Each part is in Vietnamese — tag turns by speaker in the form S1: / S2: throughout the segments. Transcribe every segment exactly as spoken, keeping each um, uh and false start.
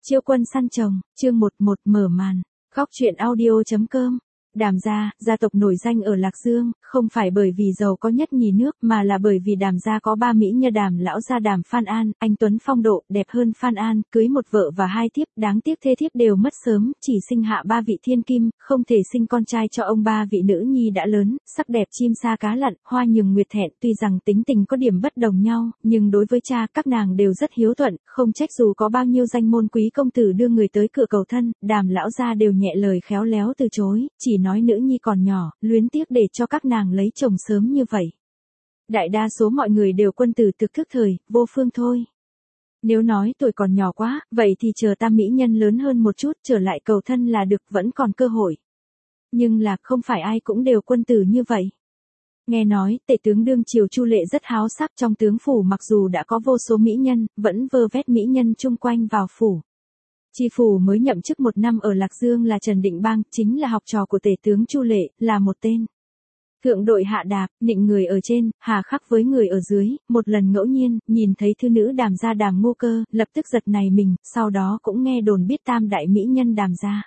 S1: Chiêu quân săn chồng, chương một một mở màn. Góc truyện audio chấm com. Đàm gia, gia tộc nổi danh ở Lạc Dương, không phải bởi vì giàu có nhất nhì nước mà là bởi vì Đàm gia có ba mỹ nhân Đàm lão gia Đàm Phan An, anh tuấn phong độ, đẹp hơn Phan An, cưới một vợ và hai thiếp, đáng tiếc thê thiếp đều mất sớm, chỉ sinh hạ ba vị thiên kim, không thể sinh con trai cho ông. Ba vị nữ nhi đã lớn, sắc đẹp chim sa cá lặn, hoa nhường nguyệt thẹn, tuy rằng tính tình có điểm bất đồng nhau, nhưng đối với cha các nàng đều rất hiếu thuận, không trách dù có bao nhiêu danh môn quý công tử đưa người tới cửa cầu thân, Đàm lão gia đều nhẹ lời khéo léo từ chối, chỉ nói nữ nhi còn nhỏ, luyến tiếc để cho các nàng lấy chồng sớm như vậy. Đại đa số mọi người đều quân tử thực thức thời, vô phương thôi. Nếu nói tuổi còn nhỏ quá, vậy thì chờ tam mỹ nhân lớn hơn một chút trở lại cầu thân là được, vẫn còn cơ hội. Nhưng là không phải ai cũng đều quân tử như vậy. Nghe nói, tể tướng đương triều Chu Lệ rất háo sắc, trong tướng phủ mặc dù đã có vô số mỹ nhân, vẫn vơ vét mỹ nhân chung quanh vào phủ. Tri phủ mới nhậm chức một năm ở Lạc Dương là Trần Định Bang, chính là học trò của tể tướng Chu Lệ, là một tên thượng đội hạ đạp, nịnh người ở trên, hà khắc với người ở dưới. Một lần ngẫu nhiên, nhìn thấy thư nữ Đàm gia Đàm Ngô Cơ, lập tức giật nảy mình, sau đó cũng nghe đồn biết tam đại mỹ nhân Đàm gia.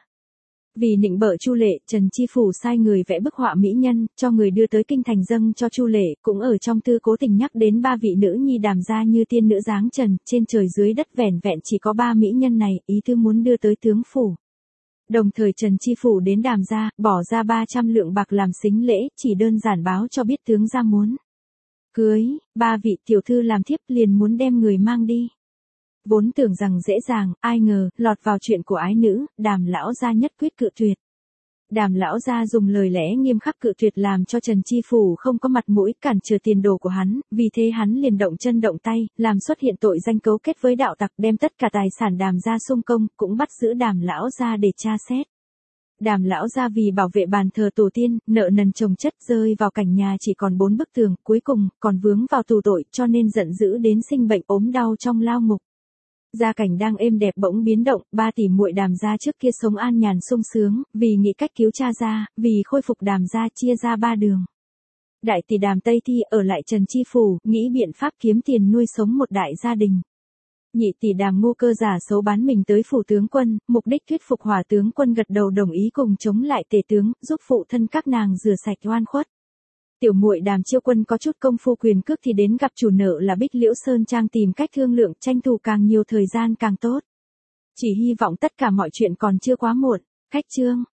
S1: Vì nịnh bợ Chu Lệ, Trần Tri phủ sai người vẽ bức họa mỹ nhân, cho người đưa tới kinh thành dâng cho Chu Lệ, cũng ở trong thư cố tình nhắc đến ba vị nữ nhi Đàm gia như tiên nữ dáng trần, trên trời dưới đất vẻn vẹn chỉ có ba mỹ nhân này, ý thư muốn đưa tới tướng phủ. Đồng thời Trần Tri phủ đến Đàm gia, bỏ ra ba trăm lượng bạc làm sính lễ, chỉ đơn giản báo cho biết tướng gia muốn cưới ba vị tiểu thư làm thiếp, liền muốn đem người mang đi. Vốn tưởng rằng dễ dàng, ai ngờ, lọt vào chuyện của ái nữ, Đàm lão gia nhất quyết cự tuyệt. Đàm lão gia dùng lời lẽ nghiêm khắc cự tuyệt làm cho Trần Tri phủ không có mặt mũi, cản trở tiền đồ của hắn, vì thế hắn liền động chân động tay, làm xuất hiện tội danh cấu kết với đạo tặc, đem tất cả tài sản Đàm gia xung công, cũng bắt giữ Đàm lão gia để tra xét. Đàm lão gia vì bảo vệ bàn thờ tổ tiên, nợ nần chồng chất, rơi vào cảnh nhà chỉ còn bốn bức tường, cuối cùng còn vướng vào tù tội, cho nên giận dữ đến sinh bệnh ốm đau trong lao ngục. Gia cảnh đang êm đẹp bỗng biến động, ba tỷ muội Đàm gia trước kia sống an nhàn sung sướng, vì nghĩ cách cứu cha gia, vì khôi phục Đàm gia chia ra ba đường. Đại tỷ Đàm Tây Thi ở lại Trần Tri phủ, nghĩ biện pháp kiếm tiền nuôi sống một đại gia đình. Nhị tỷ Đàm Ngô Cơ giả xấu bán mình tới phủ tướng quân, mục đích thuyết phục Hỏa tướng quân gật đầu đồng ý cùng chống lại tể tướng, giúp phụ thân các nàng rửa sạch oan khuất. Tiểu muội Đàm Chiêu Quân có chút công phu quyền cước thì đến gặp chủ nợ là Bích Liễu Sơn Trang tìm cách thương lượng, tranh thủ càng nhiều thời gian càng tốt. Chỉ hy vọng tất cả mọi chuyện còn chưa quá muộn. Khách chương.